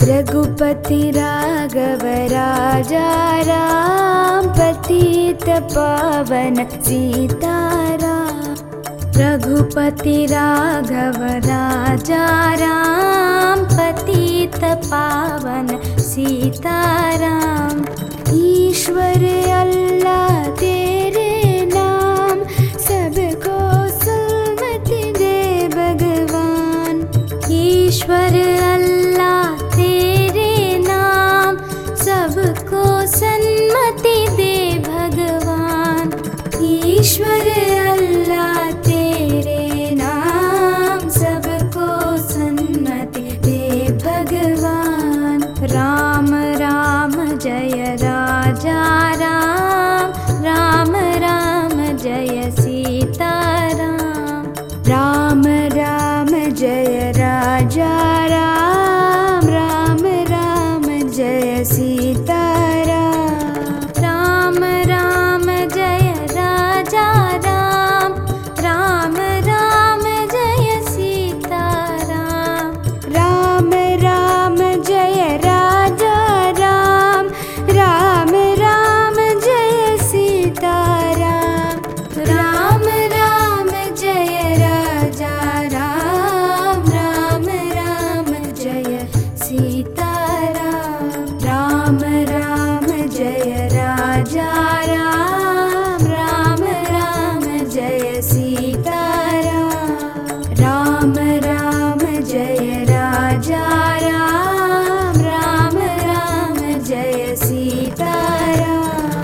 रघुपति राघव राजा राम, पतित पावन सीताराम। रघुपति राघव राजा राम, पतित पावन सीताराम। ईश्वर अल्लाह तेरे नाम, सबको सन्मति दे भगवान। ईश्वर अल्लाह तेरे नाम, सबको सन्मति दे भगवान। ईश्वर अल्लाह तेरे नाम, सबको सन्मति दे भगवान। राम राम जय राजा राम, राम राम जय सीताराम। राम राम जय राजा राम, राम राम जय सीताराम। राम राम जय राजा राम, राम राम जय सीताराम। राम राम जय राजा राम, राम राम जय सीताराम। राम राम जय राजा राम, राम राम जय सीताराम। राम राम जय राजा राम, राम राम जय सीताराम। राम राम जय राजा राम, राम राम जय सीताराम।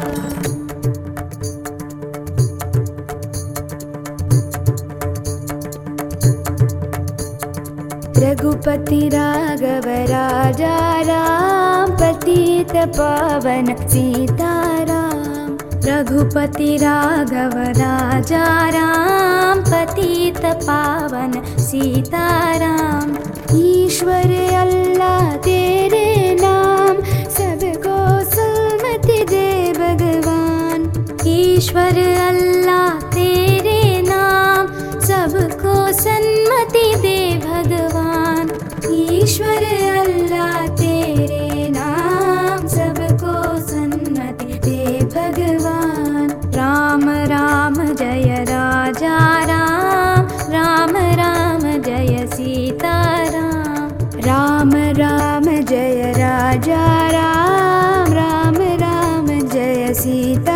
रघुपति राघव राजा राम, पतित पावन सीताराम। रघुपति राघव राजा राम, पतित पावन सीताराम। ईश्वर अल्लाह तेरे नाम, सबको सन्मति दे भगवान। ईश्वर अल्लाह तेरे नाम, सबको सन्मति दे भगवान। ईश्वर अल्लाह तेरे नाम, सबको सन्मति दे भगवान। राम राम जय राजा राम, राम राम जय सीताराम। राम राम जय राजा राम, राम राम जय सीताराम।